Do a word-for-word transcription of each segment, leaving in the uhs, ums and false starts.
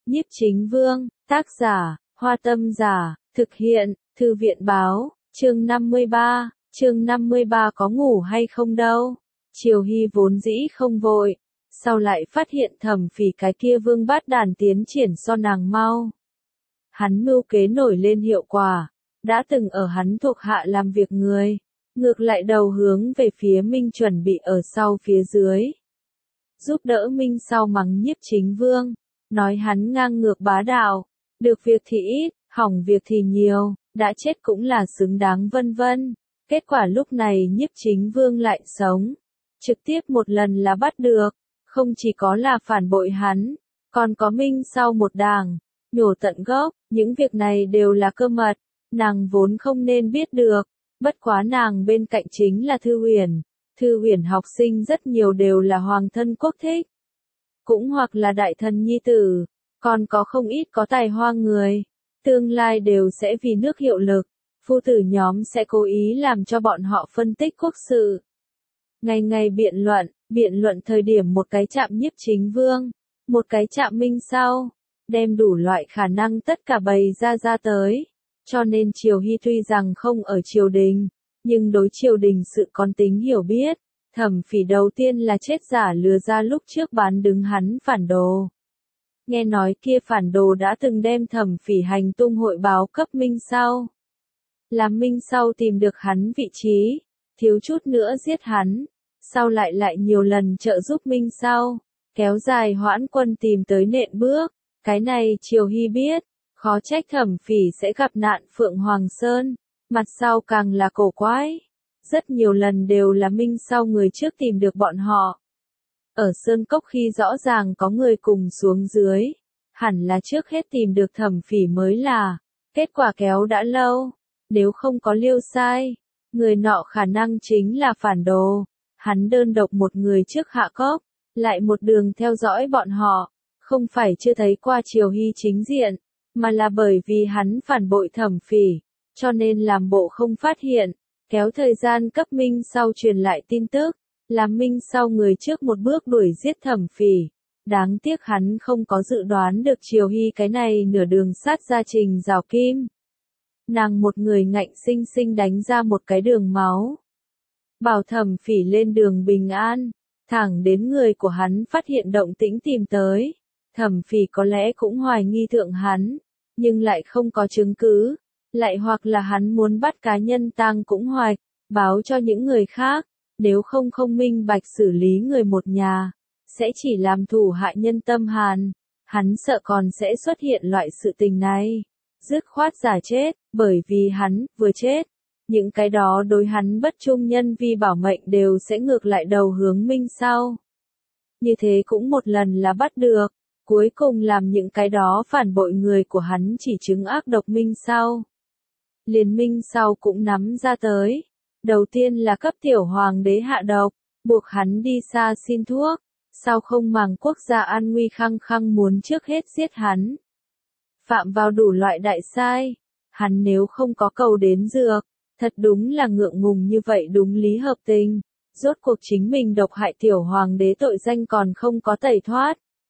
Nhiếp Chính Vương, tác giả, Hoa Tâm Giả, thực hiện, Thư viện Báo, chương năm mươi ba, chương năm mươi ba có ngủ hay không đâu. Triều Hy vốn dĩ không vội, sau lại phát hiện Thẩm Phỉ cái kia vương bát đàn tiến triển so nàng mau. Hắn mưu kế nổi lên hiệu quả, đã từng ở hắn thuộc hạ làm việc người, ngược lại đầu hướng về phía Minh chuẩn bị ở sau phía dưới. Giúp đỡ Minh sau mắng Nhiếp Chính Vương, nói hắn ngang ngược bá đạo, được việc thì ít, hỏng việc thì nhiều, đã chết cũng là xứng đáng vân vân. Kết quả lúc này Nhiếp Chính Vương lại sống, trực tiếp một lần là bắt được, không chỉ có là phản bội hắn, còn có Minh sau một đảng, nhổ tận gốc, những việc này đều là cơ mật, nàng vốn không nên biết được, bất quá nàng bên cạnh chính là Thư Huyền, Thư Huyền học sinh rất nhiều đều là hoàng thân quốc thích, cũng hoặc là đại thần nhi tử, còn có không ít có tài hoa người, tương lai đều sẽ vì nước hiệu lực, phu tử nhóm sẽ cố ý làm cho bọn họ phân tích quốc sự. Ngày ngày biện luận, biện luận thời điểm một cái chạm Nhiếp Chính Vương, một cái chạm Minh sau, đem đủ loại khả năng tất cả bày ra ra tới, cho nên Triều Hy tuy rằng không ở triều đình, nhưng đối triều đình sự con tính hiểu biết. Thẩm Phỉ đầu tiên là chết giả lừa ra lúc trước bán đứng hắn phản đồ. Nghe nói kia phản đồ đã từng đem Thẩm Phỉ hành tung hội báo cấp Minh sau. Làm Minh sau tìm được hắn vị trí, thiếu chút nữa giết hắn, sau lại lại nhiều lần trợ giúp Minh sau, kéo dài hoãn quân tìm tới nện bước, cái này Triều Hy biết, khó trách Thẩm Phỉ sẽ gặp nạn Phượng Hoàng Sơn, mặt sau càng là cổ quái. Rất nhiều lần đều là Minh sau người trước tìm được bọn họ. Ở Sơn Cốc khi rõ ràng có người cùng xuống dưới, hẳn là trước hết tìm được Thẩm Phỉ mới là, kết quả kéo đã lâu, nếu không có liêu sai, người nọ khả năng chính là phản đồ, hắn đơn độc một người trước hạ cốc, lại một đường theo dõi bọn họ, không phải chưa thấy qua Triều Hy chính diện, mà là bởi vì hắn phản bội Thẩm Phỉ, cho nên làm bộ không phát hiện. Kéo thời gian cấp Minh sau truyền lại tin tức, làm Minh sau người trước một bước đuổi giết Thẩm Phỉ. Đáng tiếc hắn không có dự đoán được Triều Hy cái này nửa đường sát ra trình rào kim. Nàng một người ngạnh sinh sinh đánh ra một cái đường máu. Bảo Thẩm Phỉ lên đường bình an, thẳng đến người của hắn phát hiện động tĩnh tìm tới. Thẩm Phỉ có lẽ cũng hoài nghi thượng hắn, nhưng lại không có chứng cứ. Lại hoặc là hắn muốn bắt cá nhân tang cũng hoài, báo cho những người khác, nếu không không minh bạch xử lý người một nhà, sẽ chỉ làm thủ hại nhân tâm hàn, hắn sợ còn sẽ xuất hiện loại sự tình này. Dứt khoát giả chết, bởi vì hắn, vừa chết, những cái đó đối hắn bất trung nhân vi bảo mệnh đều sẽ ngược lại đầu hướng Minh sau. Như thế cũng một lần là bắt được, cuối cùng làm những cái đó phản bội người của hắn chỉ chứng ác độc Minh sau. Liên Minh sau cũng nắm ra tới. Đầu tiên là cấp tiểu hoàng đế hạ độc, buộc hắn đi xa xin thuốc, sau không màng quốc gia an nguy khăng khăng muốn trước hết giết hắn. Phạm vào đủ loại đại sai, hắn nếu không có cầu đến dược, thật đúng là ngượng ngùng như vậy đúng lý hợp tình, rốt cuộc chính mình độc hại tiểu hoàng đế tội danh còn không có tẩy thoát.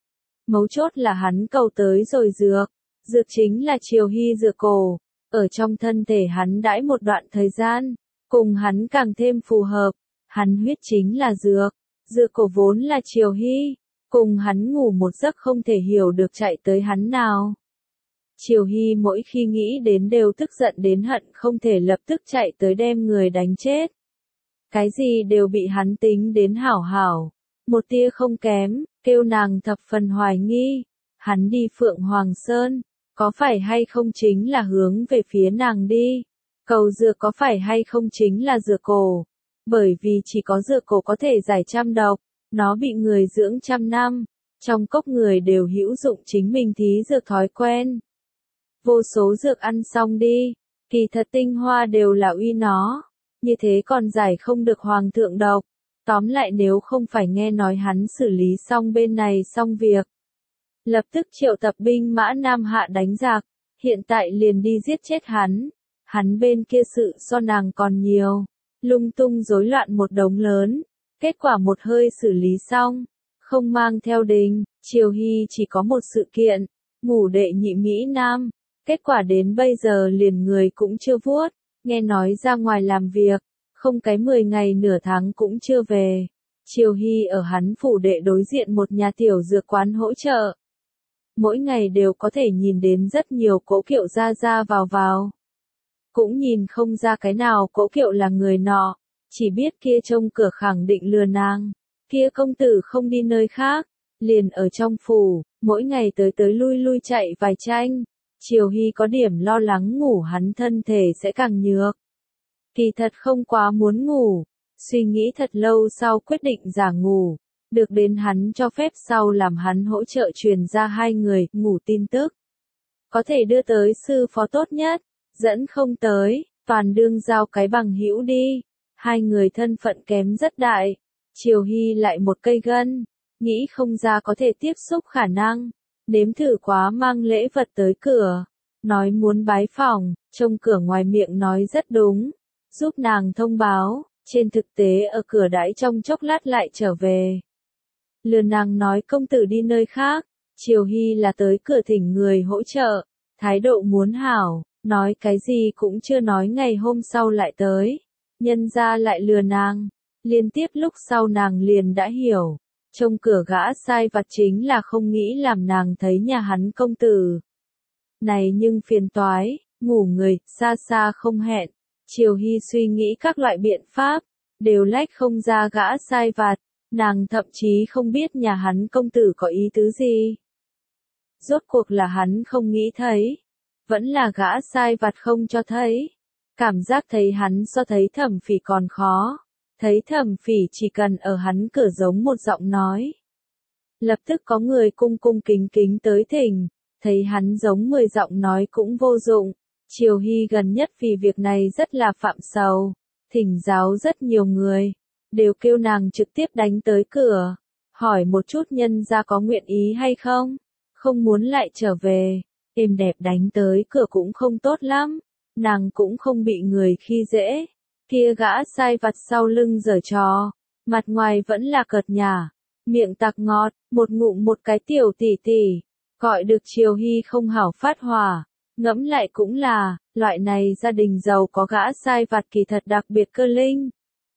Mấu chốt là hắn cầu tới rồi dược, dược chính là Triều Hy dược cổ. Ở trong thân thể hắn đãi một đoạn thời gian, cùng hắn càng thêm phù hợp, hắn huyết chính là dược, dược cổ vốn là Triều Hy, cùng hắn ngủ một giấc không thể hiểu được chạy tới hắn nào. Triều Hy mỗi khi nghĩ đến đều tức giận đến hận không thể lập tức chạy tới đem người đánh chết. Cái gì đều bị hắn tính đến hảo hảo, một tia không kém, kêu nàng thập phần hoài nghi, hắn đi Phượng Hoàng Sơn. Có phải hay không chính là hướng về phía nàng đi? Cầu dược có phải hay không chính là dược cổ? Bởi vì chỉ có dược cổ có thể giải trăm độc, nó bị người dưỡng trăm năm, trong cốc người đều hữu dụng chính mình thí dược thói quen. Vô số dược ăn xong đi, kỳ thật tinh hoa đều là uy nó, như thế còn giải không được hoàng thượng độc. Tóm lại nếu không phải nghe nói hắn xử lý xong bên này xong việc. Lập tức triệu tập binh mã Nam Hạ đánh giặc, hiện tại liền đi giết chết hắn, hắn bên kia sự so nàng còn nhiều, lung tung rối loạn một đống lớn, kết quả một hơi xử lý xong, không mang theo đình, Triều Hy chỉ có một sự kiện, ngủ đệ nhị Mỹ Nam, kết quả đến bây giờ liền người cũng chưa vuốt, nghe nói ra ngoài làm việc, không cái mười ngày nửa tháng cũng chưa về. Triều Hy ở hắn phủ đệ đối diện một nhà tiểu dược quán hỗ trợ. Mỗi ngày đều có thể nhìn đến rất nhiều cỗ kiệu ra ra vào vào. Cũng nhìn không ra cái nào cỗ kiệu là người nọ, chỉ biết kia trông cửa khẳng định lừa nàng. Kia công tử không đi nơi khác, liền ở trong phủ, mỗi ngày tới tới lui lui chạy vài tranh. Triều Hy có điểm lo lắng ngủ hắn thân thể sẽ càng nhược. Kỳ thật không quá muốn ngủ, suy nghĩ thật lâu sau quyết định giả ngủ, được đến hắn cho phép sau làm hắn hỗ trợ truyền ra hai người ngủ tin tức. Có thể đưa tới sư phó tốt nhất, dẫn không tới, toàn đương giao cái bằng hữu đi. Hai người thân phận kém rất đại, Triều Hy lại một cây gân, nghĩ không ra có thể tiếp xúc khả năng, nếm thử quá mang lễ vật tới cửa, nói muốn bái phỏng, trông cửa ngoài miệng nói rất đúng, giúp nàng thông báo, trên thực tế ở cửa đãi trong chốc lát lại trở về. Lừa nàng nói công tử đi nơi khác, Triều Hy là tới cửa thỉnh người hỗ trợ, thái độ muốn hảo, nói cái gì cũng chưa nói ngày hôm sau lại tới, nhân ra lại lừa nàng, liên tiếp lúc sau nàng liền đã hiểu, trông cửa gã sai vặt chính là không nghĩ làm nàng thấy nhà hắn công tử. Này nhưng phiền toái, ngủ người, xa xa không hẹn, Triều Hy suy nghĩ các loại biện pháp, đều lách không ra gã sai vặt, nàng thậm chí không biết nhà hắn công tử có ý tứ gì. Rốt cuộc là hắn không nghĩ thấy, vẫn là gã sai vặt không cho thấy. Cảm giác thấy hắn so thấy Thẩm Phỉ còn khó, thấy Thẩm Phỉ chỉ cần ở hắn cửa giống một giọng nói. Lập tức có người cung cung kính kính tới thỉnh, thấy hắn giống mười giọng nói cũng vô dụng. Triều Hy gần nhất vì việc này rất là phạm sầu, thỉnh giáo rất nhiều người, đều kêu nàng trực tiếp đánh tới cửa, hỏi một chút nhân gia có nguyện ý hay không, không muốn lại trở về, êm đẹp đánh tới cửa cũng không tốt lắm, nàng cũng không bị người khi dễ, kia gã sai vặt sau lưng giở trò, mặt ngoài vẫn là cợt nhả, miệng tạc ngọt, một ngụm một cái tiểu tỷ tỷ, gọi được Triều Hy không hảo phát hỏa. Ngẫm lại cũng là, loại này gia đình giàu có gã sai vặt kỳ thật đặc biệt cơ linh.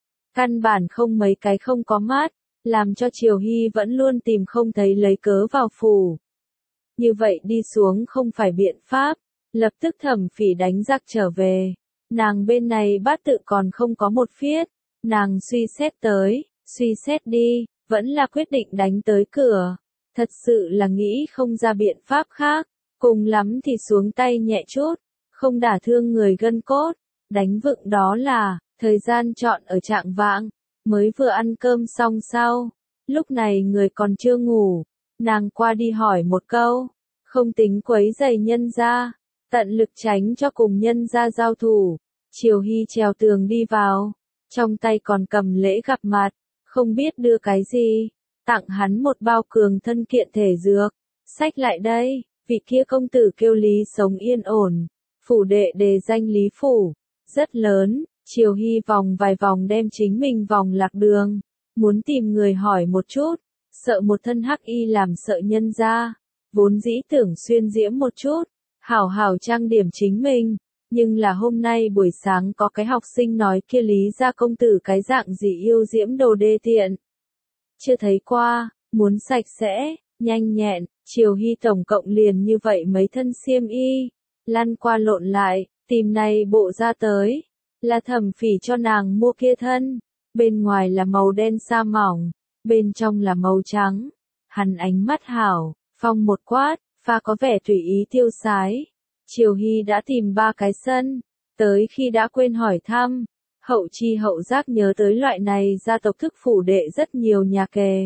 Căn bản không mấy cái không có mát, làm cho Triều Hy vẫn luôn tìm không thấy lấy cớ vào phủ. Như vậy đi xuống không phải biện pháp, lập tức Thẩm Phỉ đánh giặc trở về. Nàng bên này bát tự còn không có một phiết, nàng suy xét tới, suy xét đi, vẫn là quyết định đánh tới cửa. Thật sự là nghĩ không ra biện pháp khác. Cùng lắm thì xuống tay nhẹ chút, không đả thương người gân cốt, đánh vựng đó là, thời gian chọn ở trạng vạng, mới vừa ăn cơm xong sau, lúc này người còn chưa ngủ, nàng qua đi hỏi một câu, không tính quấy rầy nhân gia, tận lực tránh cho cùng nhân gia giao thủ, Triều Hy trèo tường đi vào, trong tay còn cầm lễ gặp mặt, không biết đưa cái gì, tặng hắn một bao cường thân kiện thể dược, xách lại đây. Vị kia công tử kêu Lý sống yên ổn, phủ đệ đề danh Lý phủ, rất lớn, Triều Hy vòng vài vòng đem chính mình vòng lạc đường, muốn tìm người hỏi một chút, sợ một thân hắc y làm sợ nhân ra, vốn dĩ tưởng xuyên diễm một chút, hảo hảo trang điểm chính mình, nhưng là hôm nay buổi sáng có cái học sinh nói kia Lý gia công tử cái dạng gì yêu diễm đồ đê tiện. Chưa thấy qua, muốn sạch sẽ, nhanh nhẹn. Triều Hy tổng cộng liền như vậy mấy thân xiêm y, lăn qua lộn lại, tìm này bộ ra tới, là Thẩm Phỉ cho nàng mua kia thân, bên ngoài là màu đen sa mỏng, bên trong là màu trắng, hắn ánh mắt hảo, phong một quát, pha có vẻ tùy ý tiêu sái. Triều Hy đã tìm ba cái sân, tới khi đã quên hỏi thăm, hậu chi hậu giác nhớ tới loại này gia tộc thức phủ đệ rất nhiều nhà kề.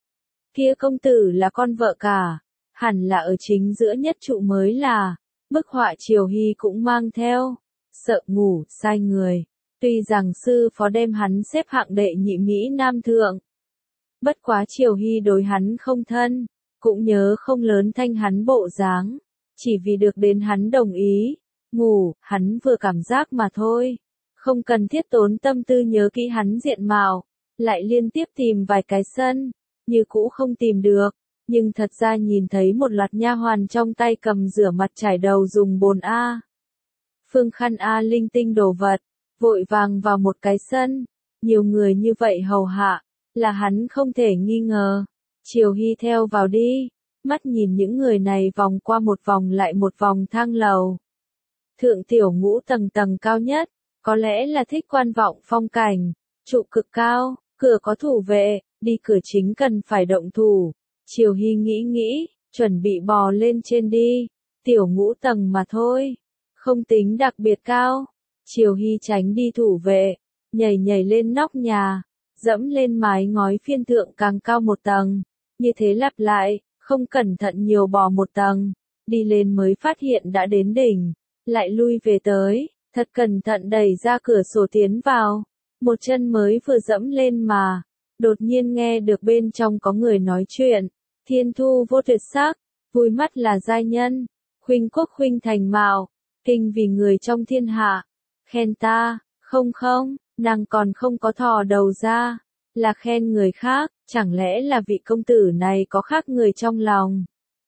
Kia công tử là con vợ cả. Hẳn là ở chính giữa nhất trụ mới là, bức họa Triều Hy cũng mang theo, sợ ngủ, sai người, tuy rằng sư phó đem hắn xếp hạng đệ nhị Mỹ Nam thượng. Bất quá Triều Hy đối hắn không thân, cũng nhớ không lớn thanh hắn bộ dáng, chỉ vì được đến hắn đồng ý, ngủ, hắn vừa cảm giác mà thôi, không cần thiết tốn tâm tư nhớ kỹ hắn diện mạo, lại liên tiếp tìm vài cái sân, như cũ không tìm được. Nhưng thật ra nhìn thấy một loạt nha hoàn trong tay cầm rửa mặt chải đầu dùng bồn A. Phương khăn A linh tinh đồ vật, vội vàng vào một cái sân, nhiều người như vậy hầu hạ, là hắn không thể nghi ngờ. Triều Hy theo vào đi, mắt nhìn những người này vòng qua một vòng lại một vòng thang lầu. Thượng tiểu ngũ tầng tầng cao nhất, có lẽ là thích quan vọng phong cảnh, trụ cực cao, cửa có thủ vệ, đi cửa chính cần phải động thủ. Triều Hy nghĩ nghĩ, chuẩn bị bò lên trên đi, tiểu ngũ tầng mà thôi, không tính đặc biệt cao. Triều Hy tránh đi thủ vệ, nhảy nhảy lên nóc nhà, dẫm lên mái ngói phiên thượng càng cao một tầng, như thế lặp lại, không cẩn thận nhiều bò một tầng, đi lên mới phát hiện đã đến đỉnh, lại lui về tới, thật cẩn thận đẩy ra cửa sổ tiến vào, một chân mới vừa dẫm lên mà, đột nhiên nghe được bên trong có người nói chuyện, thiên thu vô tuyệt sắc, vui mắt là giai nhân, khuynh quốc khuynh thành mạo, kinh vì người trong thiên hạ, khen ta, không không, nàng còn không có thò đầu ra, là khen người khác, chẳng lẽ là vị công tử này có khác người trong lòng.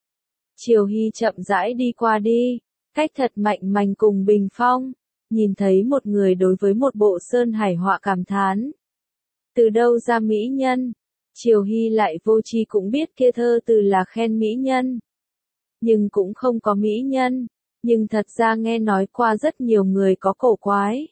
Triều Hy chậm rãi đi qua đi, cách thật mạnh mành cùng bình phong, nhìn thấy một người đối với một bộ sơn hải họa cảm thán. Từ đâu ra mỹ nhân? Triều Hy lại vô tri cũng biết kia thơ từ là khen mỹ nhân. Nhưng cũng không có mỹ nhân, nhưng thật ra nghe nói qua rất nhiều người có cổ quái.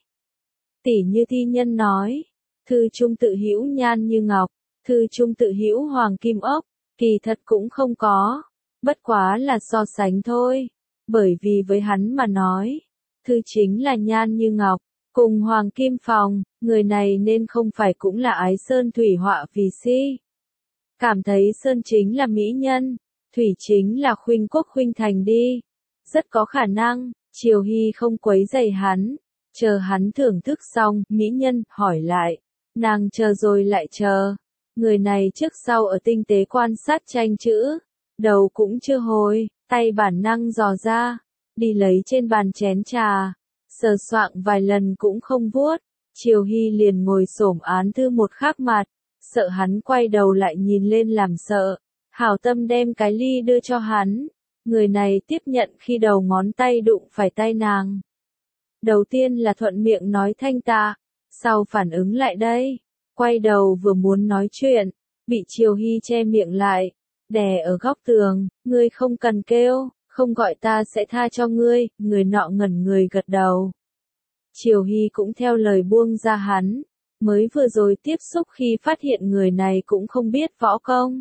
Tỉ như thi nhân nói, thư trung tự hữu nhan như ngọc, thư trung tự hữu hoàng kim ốc, kỳ thật cũng không có, bất quá là so sánh thôi, bởi vì với hắn mà nói, thư chính là nhan như ngọc, cùng hoàng kim phòng, người này nên không phải cũng là ái sơn thủy họa vì si. Cảm thấy sơn chính là mỹ nhân, thủy chính là khuynh quốc khuynh thành đi, rất có khả năng. Triều Hy không quấy rầy hắn, chờ hắn thưởng thức xong, mỹ nhân hỏi lại, nàng chờ rồi lại chờ. Người này trước sau ở tinh tế quan sát tranh chữ, đầu cũng chưa hồi, tay bản năng dò ra, đi lấy trên bàn chén trà, sờ soạng vài lần cũng không vuốt. Triều Hy liền ngồi xổm án thư một khắc mặt, sợ hắn quay đầu lại nhìn lên làm sợ, hảo tâm đem cái ly đưa cho hắn. Người này tiếp nhận khi đầu ngón tay đụng phải tay nàng. Đầu tiên là thuận miệng nói thanh tạ, sau phản ứng lại đây, quay đầu vừa muốn nói chuyện, bị Triều Hy che miệng lại, đè ở góc tường, ngươi không cần kêu, không gọi ta sẽ tha cho ngươi, người nọ ngẩn người gật đầu. Triều Hy cũng theo lời buông ra hắn, mới vừa rồi tiếp xúc khi phát hiện người này cũng không biết võ công.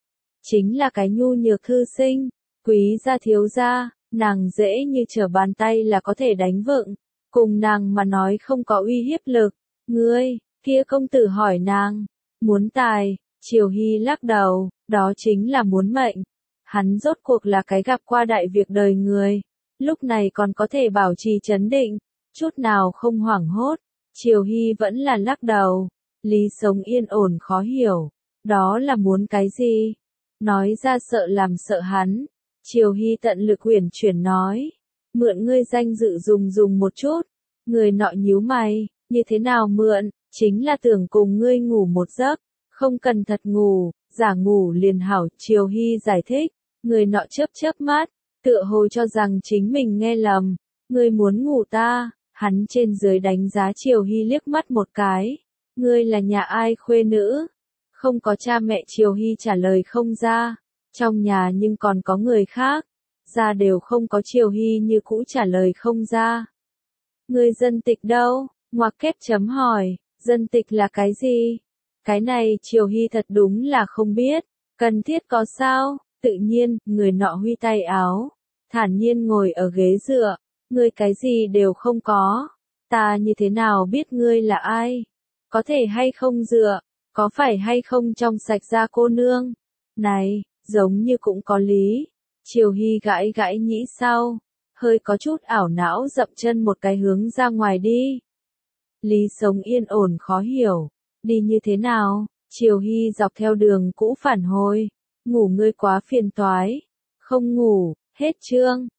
Chính là cái nhu nhược thư sinh, quý gia thiếu gia, nàng dễ như trở bàn tay là có thể đánh vựng, cùng nàng mà nói không có uy hiếp lực. Ngươi, kia công tử hỏi nàng, muốn tài, Triều Hy lắc đầu, đó chính là muốn mệnh. Hắn rốt cuộc là cái gặp qua đại việc đời người, lúc này còn có thể bảo trì trấn định, chút nào không hoảng hốt. Triều Hy vẫn là lắc đầu, Lý Sống yên ổn khó hiểu, đó là muốn cái gì? Nói ra sợ làm sợ hắn. Triều Hy tận lực uyển chuyển nói, mượn ngươi danh dự dùng dùng một chút. Người nọ nhíu mày, như thế nào mượn, chính là tưởng cùng ngươi ngủ một giấc, không cần thật ngủ, giả ngủ liền hảo. Triều Hy giải thích, người nọ chớp chớp mắt, tựa hồ cho rằng chính mình nghe lầm, ngươi muốn ngủ ta. Hắn trên dưới đánh giá Triều Hy liếc mắt một cái, ngươi là nhà ai khuê nữ? Không có cha mẹ. Triều Hy trả lời không ra, trong nhà nhưng còn có người khác, ra đều không có. Triều Hy như cũ trả lời không ra. Ngươi dân tịch đâu? Ngoặc kép chấm hỏi, dân tịch là cái gì? Cái này Triều Hy thật đúng là không biết, cần thiết có sao? Tự nhiên, người nọ huy tay áo, thản nhiên ngồi ở ghế dựa, ngươi cái gì đều không có, ta như thế nào biết ngươi là ai? Có thể hay không dựa, có phải hay không trong sạch ra cô nương? Này, giống như cũng có lý. Triều Hy gãi gãi nhĩ sau, hơi có chút ảo não dậm chân một cái hướng ra ngoài đi. Lý Sống yên ổn khó hiểu, đi như thế nào? Triều Hy dọc theo đường cũ phản hồi, ngủ ngươi quá phiền toái. Không ngủ, hết chương.